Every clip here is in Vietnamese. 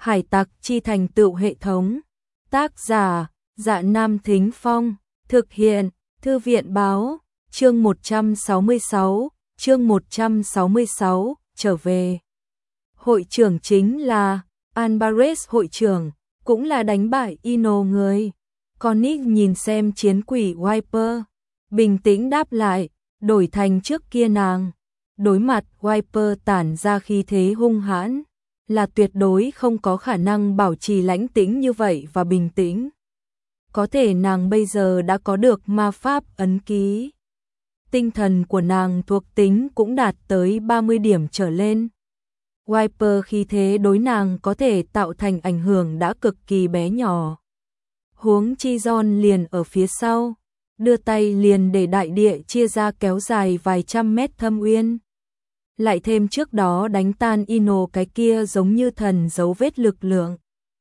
Hải tặc chi thành tựu hệ thống. Tác giả, Dạ Nam Thính Phong. Thực hiện, Thư viện báo. Chương 166, trở về. Hội trưởng chính là Alvarez hội trưởng, cũng là đánh bại Ino người. Connick nhìn xem chiến quỷ Wiper, bình tĩnh đáp lại, đổi thành trước kia nàng. Đối mặt Wiper tản ra khí thế hung hãn, là tuyệt đối không có khả năng bảo trì lãnh tĩnh như vậy và bình tĩnh. Có thể nàng bây giờ đã có được ma pháp ấn ký. Tinh thần của nàng thuộc tính cũng đạt tới 30 điểm trở lên. Wiper khi thế đối nàng có thể tạo thành ảnh hưởng đã cực kỳ bé nhỏ. Huống chi John liền ở phía sau, đưa tay liền để đại địa chia ra kéo dài vài trăm mét thâm uyên. Lại thêm trước đó đánh tan Ino cái kia giống như thần dấu vết lực lượng.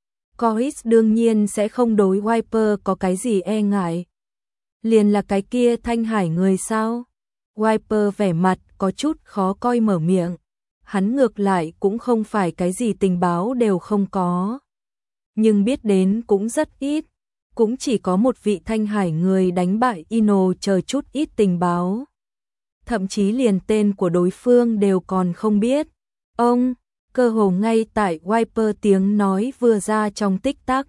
Coris đương nhiên sẽ không đối Wiper có cái gì e ngại. Liền là cái kia Thanh Hải người sao? Wiper vẻ mặt có chút khó coi mở miệng. Hắn ngược lại cũng không phải cái gì tình báo đều không có. Nhưng biết đến cũng rất ít. Cũng chỉ có một vị Thanh Hải người đánh bại Ino chờ chút ít tình báo. Thậm chí liền tên của đối phương đều còn không biết. Ông, cơ hồ ngay tại Wiper tiếng nói vừa ra trong tích tắc.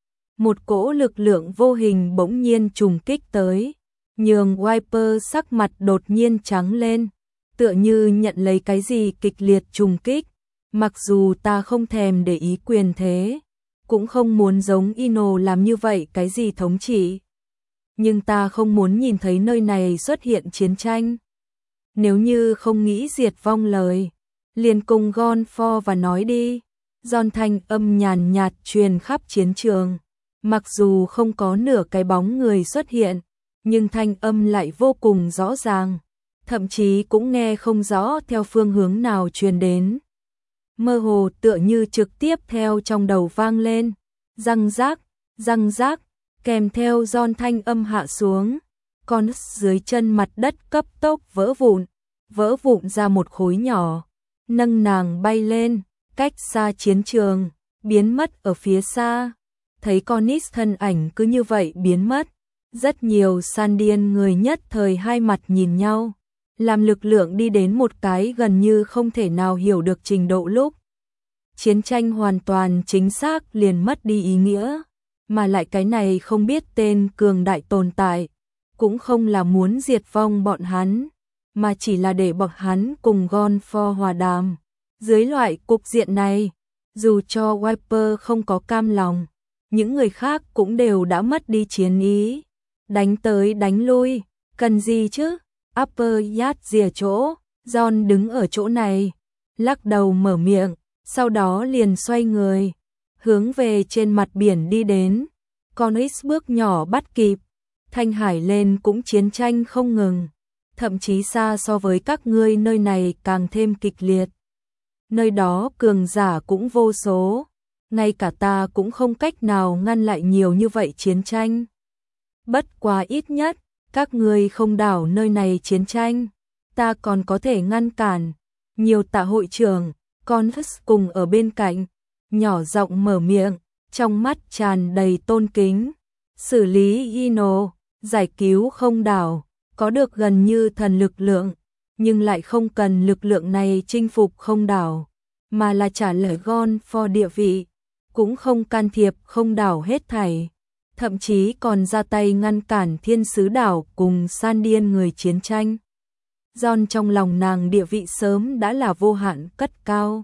Một cỗ lực lượng vô hình bỗng nhiên trùng kích tới, nhường Wiper sắc mặt đột nhiên trắng lên, tựa như nhận lấy cái gì kịch liệt trùng kích. Mặc dù ta không thèm để ý quyền thế, cũng không muốn giống Ino làm như vậy cái gì thống trị. Nhưng ta không muốn nhìn thấy nơi này xuất hiện chiến tranh. Nếu như không nghĩ diệt vong lời, liền cùng Gonfor và nói đi. Giòn thanh âm nhàn nhạt truyền khắp chiến trường. Mặc dù không có nửa cái bóng người xuất hiện, nhưng thanh âm lại vô cùng rõ ràng. Thậm chí cũng nghe không rõ theo phương hướng nào truyền đến. Mơ hồ tựa như trực tiếp theo trong đầu vang lên. Răng rác, kèm theo giòn thanh âm hạ xuống. Con dưới chân mặt đất cấp tốc vỡ vụn ra một khối nhỏ, nâng nàng bay lên, cách xa chiến trường, biến mất ở phía xa. Thấy Connick thân ảnh cứ như vậy biến mất, rất nhiều San Điên người nhất thời hai mặt nhìn nhau, làm lực lượng đi đến một cái gần như không thể nào hiểu được trình độ lúc. Chiến tranh hoàn toàn chính xác liền mất đi ý nghĩa, mà lại cái này không biết tên cường đại tồn tại, cũng không là muốn diệt vong bọn hắn, mà chỉ là để bọn hắn cùng Gonfor hòa đàm. Dưới loại cục diện này, dù cho Wiper không có cam lòng, những người khác cũng đều đã mất đi chiến ý. Đánh tới đánh lui, cần gì chứ? Upper Yard rìa chỗ, John đứng ở chỗ này, lắc đầu mở miệng, sau đó liền xoay người, hướng về trên mặt biển đi đến. Connick bước nhỏ bắt kịp, Thanh Hải lên cũng chiến tranh không ngừng, thậm chí xa so với các ngươi nơi này càng thêm kịch liệt. Nơi đó cường giả cũng vô số, ngay cả ta cũng không cách nào ngăn lại nhiều như vậy chiến tranh. Bất quá ít nhất, các ngươi không đảo nơi này chiến tranh, ta còn có thể ngăn cản. Nhiều tạ hội trưởng, Connick cùng ở bên cạnh, nhỏ giọng mở miệng, trong mắt tràn đầy tôn kính. Xử lý Ino, giải cứu không đảo, có được gần như thần lực lượng, nhưng lại không cần lực lượng này chinh phục không đảo, mà là trả lời Gonfor địa vị, cũng không can thiệp không đảo hết thảy, thậm chí còn ra tay ngăn cản thiên sứ đảo cùng San Điên người chiến tranh. John trong lòng nàng địa vị sớm đã là vô hạn cất cao,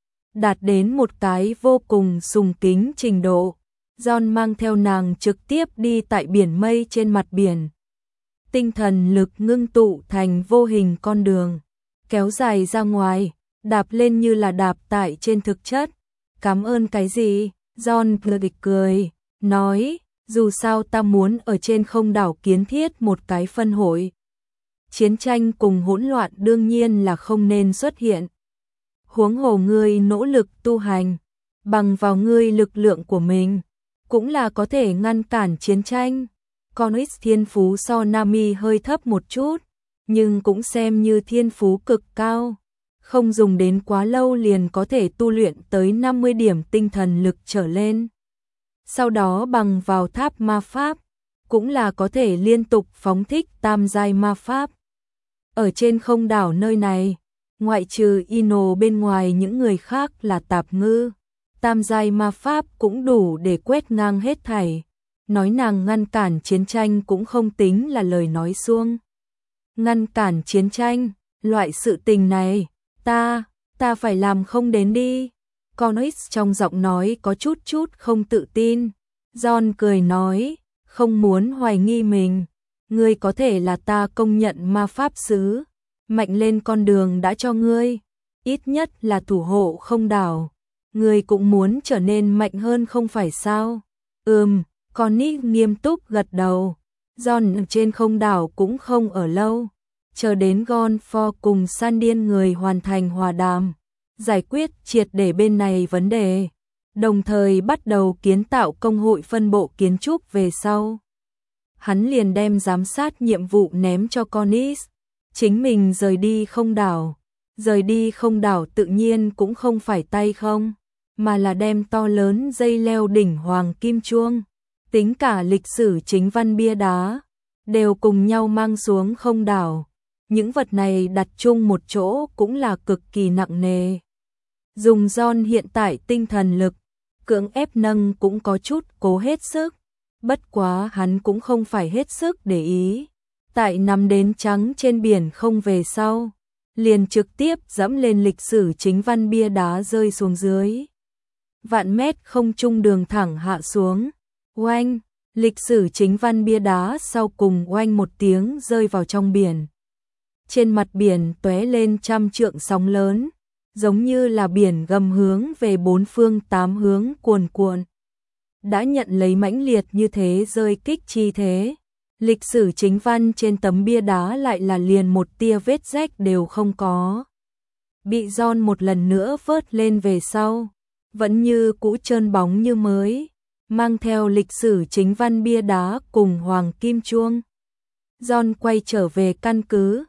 đạt đến một cái vô cùng sùng kính trình độ. John mang theo nàng trực tiếp đi tại biển mây trên mặt biển. Tinh thần lực ngưng tụ thành vô hình con đường, kéo dài ra ngoài, đạp lên như là đạp tại trên thực chất. Cảm ơn cái gì? John cười, nói, dù sao ta muốn ở trên không đảo kiến thiết một cái phân hội. Chiến tranh cùng hỗn loạn đương nhiên là không nên xuất hiện. Huống hồ ngươi nỗ lực tu hành, bằng vào ngươi lực lượng của mình, cũng là có thể ngăn cản chiến tranh. Connick thiên phú so Nami hơi thấp một chút, nhưng cũng xem như thiên phú cực cao. không dùng đến quá lâu liền có thể tu luyện tới 50 điểm tinh thần lực trở lên. Sau đó bằng vào tháp ma pháp, cũng là có thể liên tục phóng thích tam giai ma pháp. Ở trên không đảo nơi này, ngoại trừ Ino bên ngoài những người khác là tạp ngư, tam giai ma pháp cũng đủ để quét ngang hết thảy. Nói nàng ngăn cản chiến tranh cũng không tính là lời nói suông. Ngăn cản chiến tranh, loại sự tình này, ta phải làm không đến đi. Connix trong giọng nói có chút không tự tin. John cười nói, không muốn hoài nghi mình. Ngươi có thể là ta công nhận ma pháp sứ. Mạnh lên con đường đã cho ngươi. Ít nhất là thủ hộ không đảo. Ngươi cũng muốn trở nên mạnh hơn không phải sao? Connix nghiêm túc gật đầu. John trên không đảo cũng không ở lâu. Chờ đến Gonfor cùng San Điên người hoàn thành hòa đàm, giải quyết triệt để bên này vấn đề, đồng thời bắt đầu kiến tạo công hội phân bộ kiến trúc về sau. Hắn liền đem giám sát nhiệm vụ ném cho Connix, chính mình rời đi không đảo. Rời đi không đảo tự nhiên cũng không phải tay không, mà là đem to lớn dây leo đỉnh hoàng kim chuông, tính cả lịch sử chính văn bia đá, đều cùng nhau mang xuống không đảo. Những vật này đặt chung một chỗ cũng là cực kỳ nặng nề. Dùng John hiện tại tinh thần lực, cưỡng ép nâng cũng có chút cố hết sức. Bất quá hắn cũng không phải hết sức để ý. Tại nằm đến trắng trên biển không về sau, liền trực tiếp dẫm lên lịch sử chính văn bia đá rơi xuống dưới. Vạn mét không trung đường thẳng hạ xuống. Oanh, lịch sử chính văn bia đá sau cùng oanh một tiếng rơi vào trong biển. Trên mặt biển tóe lên trăm trượng sóng lớn, giống như là biển gầm hướng về bốn phương tám hướng cuồn cuộn. Đã nhận lấy mãnh liệt như thế rơi kích chi thế, lịch sử chính văn trên tấm bia đá lại là liền một tia vết rách đều không có. Bị John một lần nữa vớt lên về sau, vẫn như cũ trơn bóng như mới, mang theo lịch sử chính văn bia đá cùng hoàng kim chuông. John quay trở về căn cứ.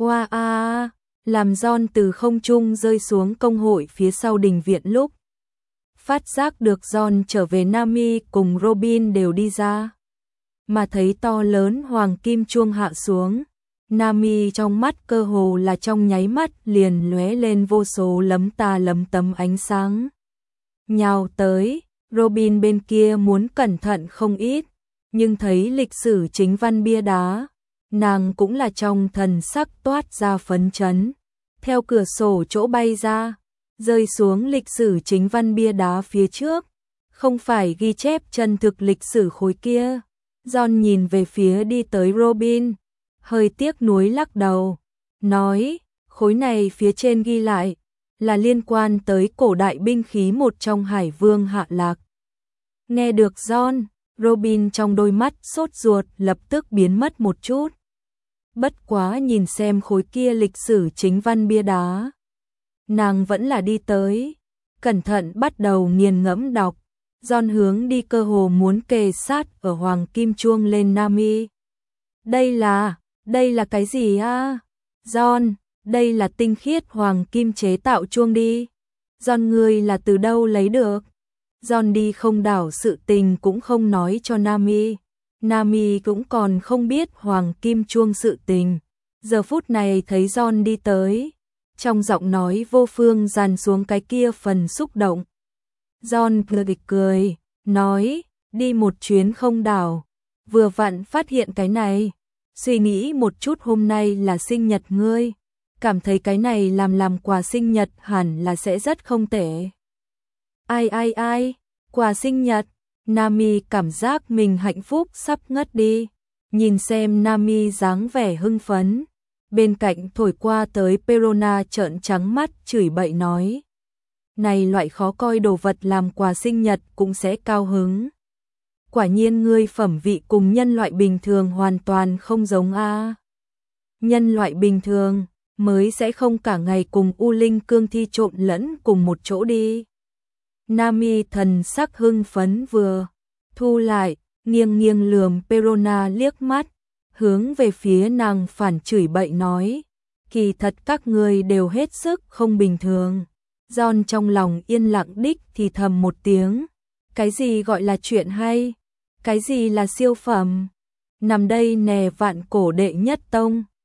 Wow, làm John từ không trung rơi xuống công hội phía sau đình viện lúc phát giác được John trở về, Nami cùng Robin đều đi ra. Mà thấy to lớn hoàng kim chuông hạ xuống, Nami trong mắt cơ hồ là trong nháy mắt liền lóe lên vô số lấm ta lấm tấm ánh sáng. Nhào tới, Robin bên kia muốn cẩn thận không ít, nhưng thấy lịch sử chính văn bia đá, nàng cũng là trong thần sắc toát ra phấn chấn, theo cửa sổ chỗ bay ra, rơi xuống lịch sử chính văn bia đá phía trước, không phải ghi chép chân thực lịch sử khối kia. John nhìn về phía đi tới Robin, hơi tiếc nuối lắc đầu, nói, khối này phía trên ghi lại, là liên quan tới cổ đại binh khí một trong Hải Vương Hạ Lạc. Nghe được John, Robin trong đôi mắt sốt ruột lập tức biến mất một chút. Bất quá nhìn xem khối kia lịch sử chính văn bia đá, nàng vẫn là đi tới, cẩn thận bắt đầu nghiền ngẫm đọc. John hướng đi cơ hồ muốn kề sát ở hoàng kim chuông lên Nami. Đây là cái gì a? John, đây là tinh khiết hoàng kim chế tạo chuông đi. John, ngươi là từ đâu lấy được? John đi không đảo sự tình cũng không nói cho Nami. Nami cũng còn không biết hoàng kim chuông sự tình. Giờ phút này thấy John đi tới, trong giọng nói vô phương dàn xuống cái kia phần xúc động. John cười, nói, đi một chuyến không đảo, vừa vặn phát hiện cái này, suy nghĩ một chút hôm nay là sinh nhật ngươi, cảm thấy cái này làm quà sinh nhật hẳn là sẽ rất không tệ. Ai, quà sinh nhật, Nami cảm giác mình hạnh phúc sắp ngất đi, nhìn xem Nami dáng vẻ hưng phấn, bên cạnh thổi qua tới Perona trợn trắng mắt chửi bậy nói. Này loại khó coi đồ vật làm quà sinh nhật cũng sẽ cao hứng. Quả nhiên ngươi phẩm vị cùng nhân loại bình thường hoàn toàn không giống a. Nhân loại bình thường mới sẽ không cả ngày cùng U Linh cương thi trộn lẫn cùng một chỗ đi. Nami thần sắc hưng phấn vừa thu lại, nghiêng lườm Perona liếc mắt, hướng về phía nàng phản chửi bậy nói, kỳ thật các người đều hết sức không bình thường. John trong lòng yên lặng đích thì thầm một tiếng. Cái gì gọi là chuyện hay? Cái gì là siêu phẩm? Nằm đây nè vạn cổ đệ nhất tông.